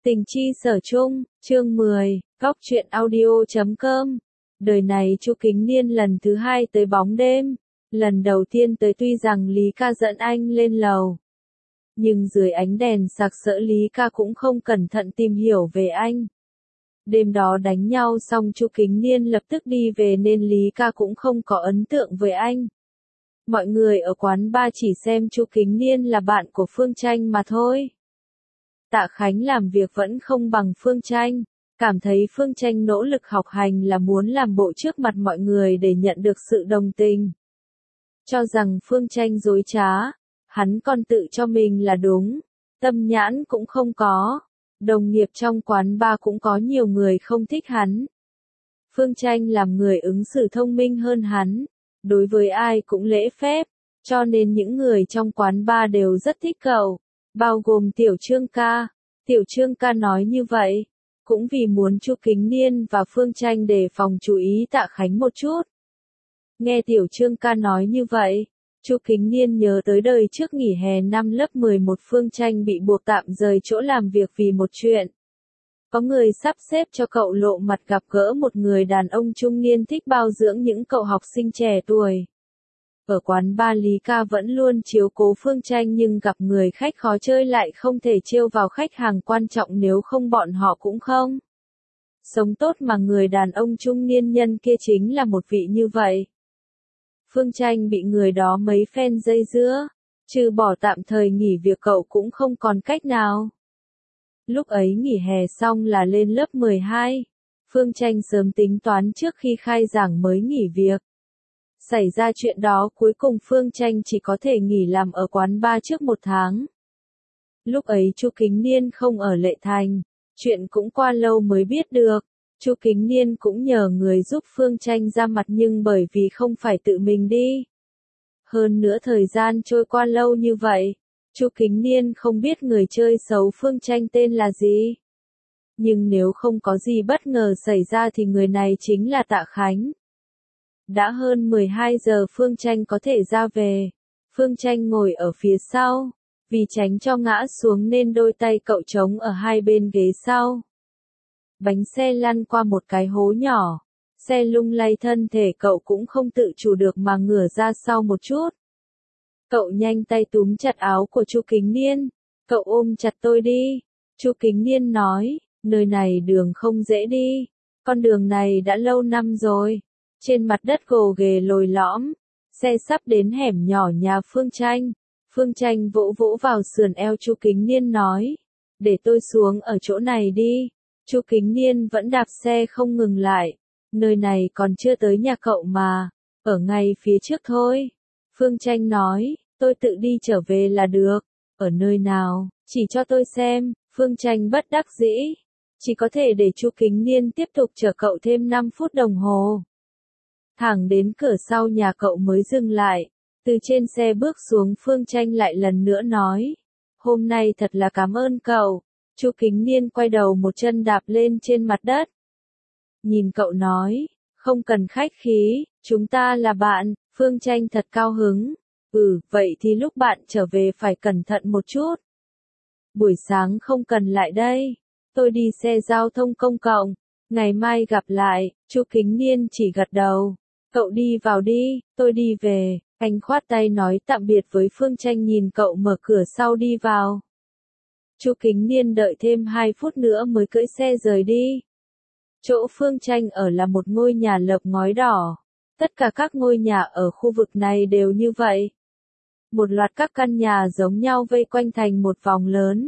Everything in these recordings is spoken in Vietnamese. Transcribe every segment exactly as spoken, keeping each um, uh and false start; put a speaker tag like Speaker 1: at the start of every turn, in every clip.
Speaker 1: Tình chi sở chung, chương mười, góc truyện audio chấm com. Đời này Chu Kính Niên lần thứ hai tới bóng đêm. Lần đầu tiên tới tuy rằng Lý Ca dẫn anh lên lầu. Nhưng dưới ánh đèn sặc sỡ Lý Ca cũng không cẩn thận tìm hiểu về anh. Đêm đó đánh nhau xong Chu Kính Niên lập tức đi về nên Lý Ca cũng không có ấn tượng với anh. Mọi người ở quán bar chỉ xem Chu Kính Niên là bạn của Phương Tranh mà thôi. Tạ Khánh làm việc vẫn không bằng Phương Tranh, cảm thấy Phương Tranh nỗ lực học hành là muốn làm bộ trước mặt mọi người để nhận được sự đồng tình. Cho rằng Phương Tranh dối trá, hắn còn tự cho mình là đúng, tâm nhãn cũng không có, đồng nghiệp trong quán bar cũng có nhiều người không thích hắn. Phương Tranh làm người ứng xử thông minh hơn hắn, đối với ai cũng lễ phép, cho nên những người trong quán bar đều rất thích cậu. Bao gồm Tiểu Trương Ca. Tiểu Trương Ca nói như vậy, cũng vì muốn Chu Kính Niên và Phương Tranh đề phòng chú ý Tạ Khánh một chút. Nghe Tiểu Trương Ca nói như vậy, Chu Kính Niên nhớ tới đời trước nghỉ hè năm lớp mười một Phương Tranh bị buộc tạm rời chỗ làm việc vì một chuyện. Có người sắp xếp cho cậu lộ mặt gặp gỡ một người đàn ông trung niên thích bao dưỡng những cậu học sinh trẻ tuổi. Ở quán bar Lý Ca vẫn luôn chiếu cố Phương Tranh nhưng gặp người khách khó chơi lại không thể trêu vào khách hàng quan trọng nếu không bọn họ cũng không sống tốt mà người đàn ông trung niên nhân kia chính là một vị như vậy. Phương Tranh bị người đó mấy phen dây dưa, trừ bỏ tạm thời nghỉ việc cậu cũng không còn cách nào. Lúc ấy nghỉ hè xong là lên lớp mười hai, Phương Tranh sớm tính toán trước khi khai giảng mới nghỉ việc. Xảy ra chuyện đó cuối cùng Phương Tranh chỉ có thể nghỉ làm ở quán bar trước một tháng. Lúc ấy Chu Kính Niên không ở Lệ Thành, chuyện cũng qua lâu mới biết được. Chu Kính Niên cũng nhờ người giúp Phương Tranh ra mặt nhưng bởi vì không phải tự mình đi. Hơn nữa thời gian trôi qua lâu như vậy, Chu Kính Niên không biết người chơi xấu Phương Tranh tên là gì. Nhưng nếu không có gì bất ngờ xảy ra thì người này chính là Tạ Khánh. Đã hơn mười hai giờ Phương Tranh có thể ra về. Phương Tranh ngồi ở phía sau, vì tránh cho ngã xuống nên đôi tay cậu trống ở hai bên ghế sau. Bánh xe lăn qua một cái hố nhỏ, xe lung lay thân thể cậu cũng không tự chủ được mà ngửa ra sau một chút. Cậu nhanh tay túm chặt áo của Chu Kính Niên, cậu ôm chặt tôi đi. Chu Kính Niên nói, nơi này đường không dễ đi, con đường này đã lâu năm rồi. Trên mặt đất gồ ghề lồi lõm, xe sắp đến hẻm nhỏ nhà Phương Tranh. Phương Tranh vỗ vỗ vào sườn eo Chu Kính Niên nói, để tôi xuống ở chỗ này đi. Chu Kính Niên vẫn đạp xe không ngừng lại, nơi này còn chưa tới nhà cậu mà, ở ngay phía trước thôi. Phương Tranh nói, tôi tự đi trở về là được, ở nơi nào, chỉ cho tôi xem. Phương Tranh bất đắc dĩ, chỉ có thể để Chu Kính Niên tiếp tục chở cậu thêm năm phút đồng hồ. Thẳng đến cửa sau nhà cậu mới dừng lại, từ trên xe bước xuống Phương Tranh lại lần nữa nói, hôm nay thật là cảm ơn cậu. Chu Kính Niên quay đầu một chân đạp lên trên mặt đất. Nhìn cậu nói, không cần khách khí, chúng ta là bạn. Phương Tranh thật cao hứng, ừ, vậy thì lúc bạn trở về phải cẩn thận một chút. Buổi sáng không cần lại đây, tôi đi xe giao thông công cộng, ngày mai gặp lại. Chu Kính Niên chỉ gật đầu. Cậu đi vào đi, tôi đi về. Anh khoát tay nói tạm biệt với Phương Tranh nhìn cậu mở cửa sau đi vào. Chu Kính Niên đợi thêm hai phút nữa mới cưỡi xe rời đi. Chỗ Phương Tranh ở là một ngôi nhà lợp ngói đỏ. Tất cả các ngôi nhà ở khu vực này đều như vậy. Một loạt các căn nhà giống nhau vây quanh thành một vòng lớn.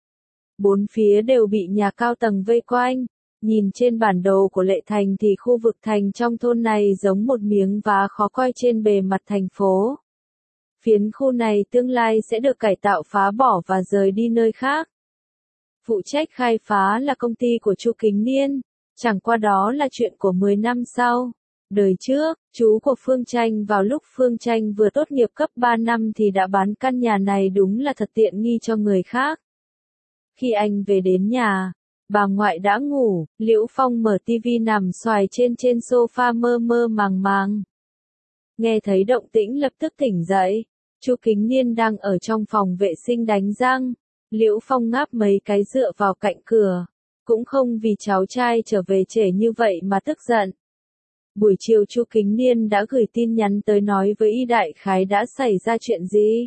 Speaker 1: Bốn phía đều bị nhà cao tầng vây quanh. Nhìn trên bản đồ của Lệ Thành thì khu vực thành trong thôn này giống một miếng vá khó coi trên bề mặt thành phố. Phiến khu này tương lai sẽ được cải tạo phá bỏ và rời đi nơi khác. Phụ trách khai phá là công ty của Chu Kính Niên, chẳng qua đó là chuyện của mười năm sau. Đời trước, chú của Phương Tranh vào lúc Phương Tranh vừa tốt nghiệp cấp ba năm thì đã bán căn nhà này đúng là thật tiện nghi cho người khác. Khi anh về đến nhà, bà ngoại đã ngủ, Liễu Phong mở tivi nằm xoài trên trên sofa mơ mơ màng màng. Nghe thấy động tĩnh lập tức tỉnh dậy, Chu Kính Niên đang ở trong phòng vệ sinh đánh răng, Liễu Phong ngáp mấy cái dựa vào cạnh cửa, cũng không vì cháu trai trở về trễ như vậy mà tức giận. Buổi chiều Chu Kính Niên đã gửi tin nhắn tới nói với y đại khái đã xảy ra chuyện gì.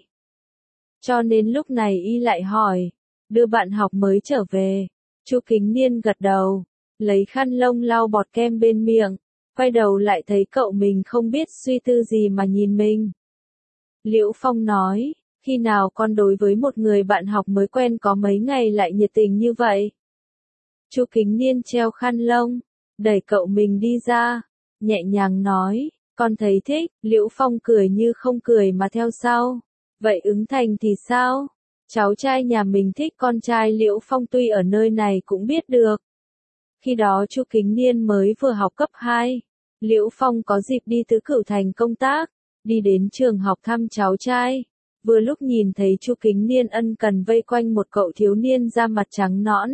Speaker 1: Cho nên lúc này y lại hỏi, đưa bạn học mới trở về. Chu Kính Niên gật đầu, lấy khăn lông lau bọt kem bên miệng, quay đầu lại thấy cậu mình không biết suy tư gì mà nhìn mình. Liễu Phong nói, khi nào con đối với một người bạn học mới quen có mấy ngày lại nhiệt tình như vậy? Chu Kính Niên treo khăn lông, đẩy cậu mình đi ra, nhẹ nhàng nói, con thấy thích. Liễu Phong cười như không cười mà theo sau. Vậy ứng thành thì sao? Cháu trai nhà mình thích con trai Liễu Phong tuy ở nơi này cũng biết được. Khi đó Chu Kính Niên mới vừa học cấp hai. Liễu Phong có dịp đi Tứ Cửu Thành công tác, đi đến trường học thăm cháu trai. Vừa lúc nhìn thấy Chu Kính Niên ân cần vây quanh một cậu thiếu niên da mặt trắng nõn.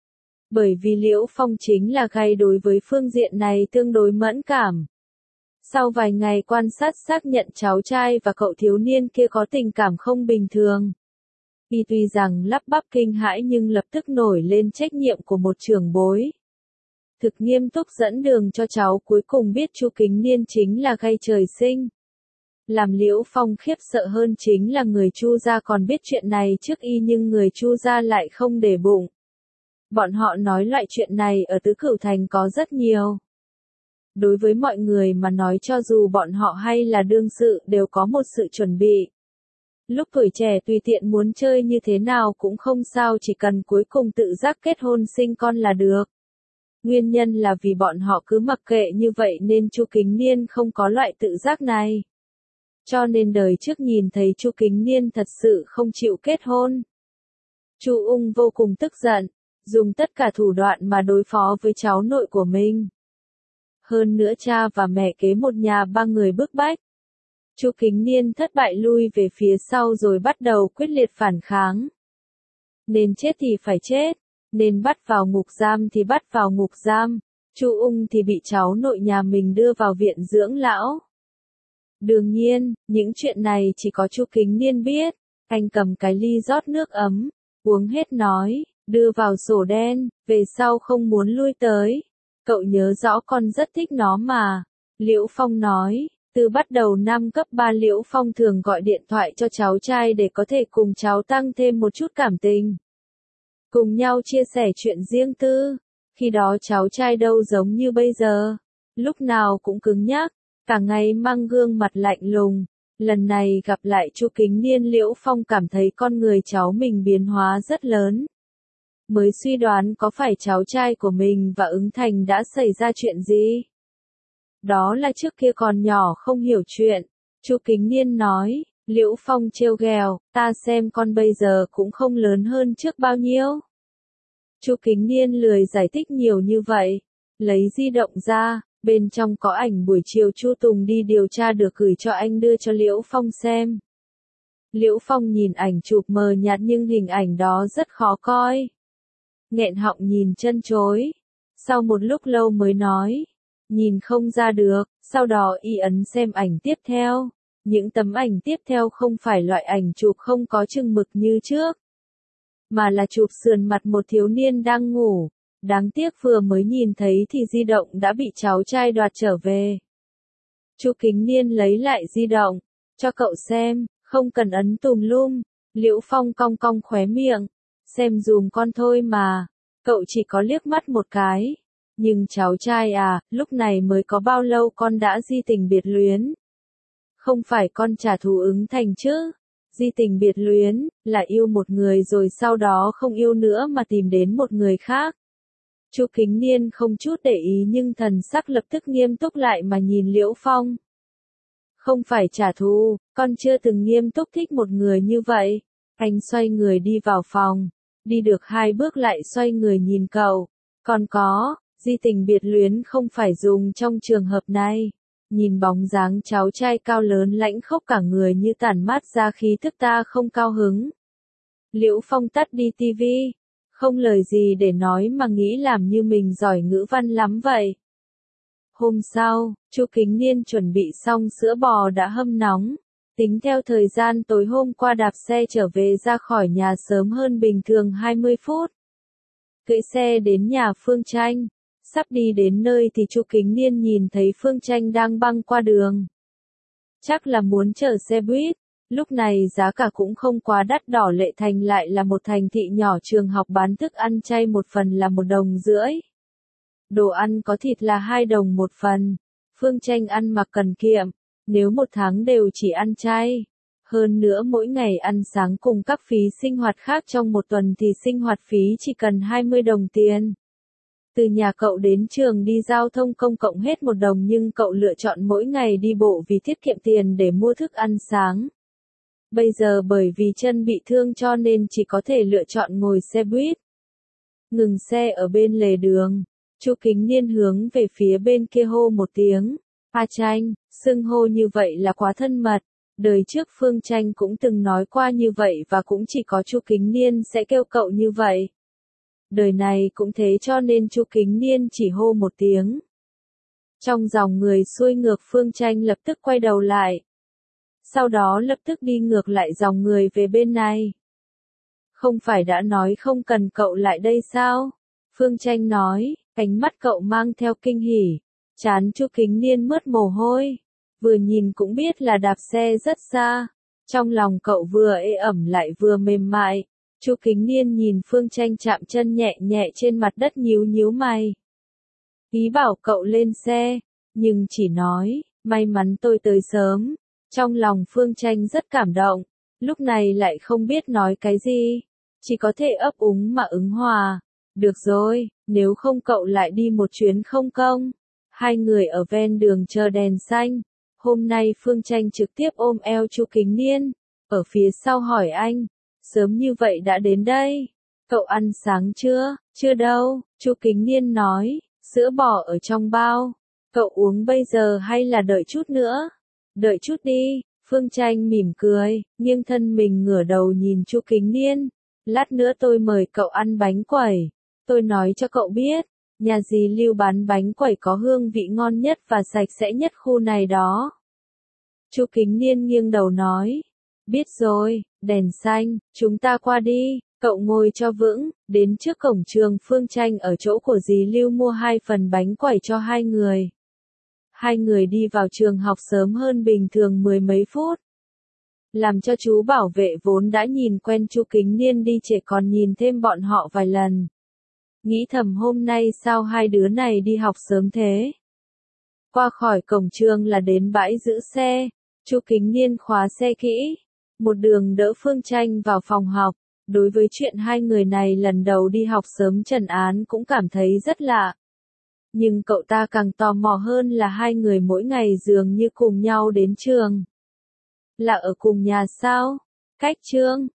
Speaker 1: Bởi vì Liễu Phong chính là gay đối với phương diện này tương đối mẫn cảm. Sau vài ngày quan sát xác nhận cháu trai và cậu thiếu niên kia có tình cảm không bình thường. Y tuy rằng lắp bắp kinh hãi nhưng lập tức nổi lên trách nhiệm của một trưởng bối. Thực nghiêm túc dẫn đường cho cháu cuối cùng biết Chu Kính Niên chính là gay trời sinh. Làm Liễu Phong khiếp sợ hơn chính là người Chu gia còn biết chuyện này trước y nhưng người Chu gia lại không để bụng. Bọn họ nói loại chuyện này ở Tứ Cửu Thành có rất nhiều. Đối với mọi người mà nói cho dù bọn họ hay là đương sự đều có một sự chuẩn bị. Lúc tuổi trẻ tùy tiện muốn chơi như thế nào cũng không sao chỉ cần cuối cùng tự giác kết hôn sinh con là được. Nguyên nhân là vì bọn họ cứ mặc kệ như vậy nên Chu Kính Niên không có loại tự giác này. Cho nên đời trước nhìn thấy Chu Kính Niên thật sự không chịu kết hôn. Chu Ung vô cùng tức giận, dùng tất cả thủ đoạn mà đối phó với cháu nội của mình. Hơn nữa cha và mẹ kế một nhà ba người bức bách. Chu Kính Niên thất bại lui về phía sau rồi bắt đầu quyết liệt phản kháng. Nên chết thì phải chết, nên bắt vào ngục giam thì bắt vào ngục giam. Chu Ung thì bị cháu nội nhà mình đưa vào viện dưỡng lão. Đương nhiên, những chuyện này chỉ có Chu Kính Niên biết. Anh cầm cái ly rót nước ấm, uống hết nói, đưa vào sổ đen, về sau không muốn lui tới. Cậu nhớ rõ con rất thích nó mà. Liễu Phong nói, từ bắt đầu năm cấp ba Liễu Phong thường gọi điện thoại cho cháu trai để có thể cùng cháu tăng thêm một chút cảm tình. Cùng nhau chia sẻ chuyện riêng tư. Khi đó cháu trai đâu giống như bây giờ. Lúc nào cũng cứng nhắc, cả ngày mang gương mặt lạnh lùng. Lần này gặp lại Chu Kính Niên Liễu Phong cảm thấy con người cháu mình biến hóa rất lớn. Mới suy đoán có phải cháu trai của mình và Ứng Thành đã xảy ra chuyện gì. Đó là trước kia còn nhỏ không hiểu chuyện. Chu Kính Niên nói, Liễu Phong trêu ghẹo, ta xem con bây giờ cũng không lớn hơn trước bao nhiêu. Chu Kính Niên lười giải thích nhiều như vậy. Lấy di động ra, bên trong có ảnh buổi chiều Chu Tùng đi điều tra được gửi cho anh đưa cho Liễu Phong xem. Liễu Phong nhìn ảnh chụp mờ nhạt nhưng hình ảnh đó rất khó coi. Nghẹn họng nhìn chân chối. Sau một lúc lâu mới nói. Nhìn không ra được, sau đó y ấn xem ảnh tiếp theo. Những tấm ảnh tiếp theo không phải loại ảnh chụp không có chừng mực như trước. Mà là chụp sườn mặt một thiếu niên đang ngủ. Đáng tiếc vừa mới nhìn thấy thì di động đã bị cháu trai đoạt trở về. Chu Kính Niên lấy lại di động, cho cậu xem, không cần ấn tùm lum. Liễu Phong cong cong khóe miệng. Xem dùm con thôi mà. Cậu chỉ có liếc mắt một cái. Nhưng cháu trai à, lúc này mới có bao lâu con đã di tình biệt luyến? Không phải con trả thù Ứng Thành chứ? Di tình biệt luyến, là yêu một người rồi sau đó không yêu nữa mà tìm đến một người khác. Chu Kính Niên không chút để ý nhưng thần sắc lập tức nghiêm túc lại mà nhìn Liễu Phong. Không phải trả thù, con chưa từng nghiêm túc thích một người như vậy. Anh xoay người đi vào phòng, đi được hai bước lại xoay người nhìn cậu. Còn có, di tình biệt luyến không phải dùng trong trường hợp này. Nhìn bóng dáng cháu trai cao lớn lãnh khốc cả người như tản mát ra khí thức ta không cao hứng. Liễu Phong tắt đi tivi, không lời gì để nói mà nghĩ làm như mình giỏi ngữ văn lắm vậy. Hôm sau, Chu Kính Niên chuẩn bị xong sữa bò đã hâm nóng, Tính theo thời gian tối hôm qua đạp xe trở về ra khỏi nhà sớm hơn bình thường hai mươi phút. Cưỡi xe đến nhà Phương Tranh. Sắp đi đến nơi thì Chu Kính Niên nhìn thấy Phương Tranh đang băng qua đường. Chắc là muốn chở xe buýt. Lúc này giá cả cũng không quá đắt đỏ, Lệ Thành lại là một thành thị nhỏ, trường học bán thức ăn chay một phần là một đồng rưỡi. Đồ ăn có thịt là hai đồng một phần. Phương Tranh ăn mặc cần kiệm, nếu một tháng đều chỉ ăn chay. Hơn nữa mỗi ngày ăn sáng cùng các phí sinh hoạt khác trong một tuần thì sinh hoạt phí chỉ cần hai mươi đồng tiền. Từ nhà cậu đến trường đi giao thông công cộng hết một đồng, nhưng cậu lựa chọn mỗi ngày đi bộ vì tiết kiệm tiền để mua thức ăn sáng. Bây giờ bởi vì chân bị thương cho nên chỉ có thể lựa chọn ngồi xe buýt. Ngừng xe ở bên lề đường, Chu Kính Niên hướng về phía bên kia hô một tiếng, "A Tranh." Xưng hô như vậy là quá thân mật. Đời trước Phương Tranh cũng từng nói qua như vậy và cũng chỉ có Chu Kính Niên sẽ kêu cậu như vậy. Đời này cũng thế, cho nên Chu Kính Niên chỉ hô một tiếng. Trong dòng người xuôi ngược, Phương Tranh lập tức quay đầu lại. Sau đó lập tức đi ngược lại dòng người về bên này. "Không phải đã nói không cần cậu lại đây sao?" Phương Tranh nói, ánh mắt cậu mang theo kinh hỉ. Trán Chu Kính Niên mướt mồ hôi. Vừa nhìn cũng biết là đạp xe rất xa. Trong lòng cậu vừa ê ẩm lại vừa mềm mại. Chu Kính Niên nhìn Phương Tranh chạm chân nhẹ nhẹ trên mặt đất, nhíu nhíu mày. Ý bảo cậu lên xe, nhưng chỉ nói, "May mắn tôi tới sớm." Trong lòng Phương Tranh rất cảm động, lúc này lại không biết nói cái gì, chỉ có thể ấp úng mà ứng hòa. "Được rồi, nếu không cậu lại đi một chuyến không công." Hai người ở ven đường chờ đèn xanh. Hôm nay Phương Tranh trực tiếp ôm eo Chu Kính Niên, ở phía sau hỏi anh, "Sớm như vậy đã đến đây, cậu ăn sáng chưa?" "Chưa đâu." Chu Kính Niên nói, "Sữa bò ở trong bao, cậu uống bây giờ hay là đợi chút nữa?" "Đợi chút đi." Phương Tranh mỉm cười, nghiêng thân mình ngửa đầu nhìn Chu Kính Niên, "Lát nữa tôi mời cậu ăn bánh quẩy. Tôi nói cho cậu biết, nhà dì Lưu bán bánh quẩy có hương vị ngon nhất và sạch sẽ nhất khu này đó." Chu Kính Niên nghiêng đầu nói, "Biết rồi." Đèn xanh, "Chúng ta qua đi." Cậu ngồi cho vững, đến trước cổng trường Phương Tranh ở chỗ của dì Lưu mua hai phần bánh quẩy cho hai người. Hai người đi vào trường học sớm hơn bình thường mười mấy phút. Làm cho chú bảo vệ vốn đã nhìn quen Chu Kính Niên đi trễ còn nhìn thêm bọn họ vài lần. Nghĩ thầm hôm nay sao hai đứa này đi học sớm thế. Qua khỏi cổng trường là đến bãi giữ xe. Chu Kính Niên khóa xe kỹ, một đường đỡ Phương Tranh vào phòng học. Đối với chuyện hai người này lần đầu đi học sớm, Trần Án cũng cảm thấy rất lạ. Nhưng cậu ta càng tò mò hơn là hai người mỗi ngày dường như cùng nhau đến trường. Là ở cùng nhà sao? Cách trường,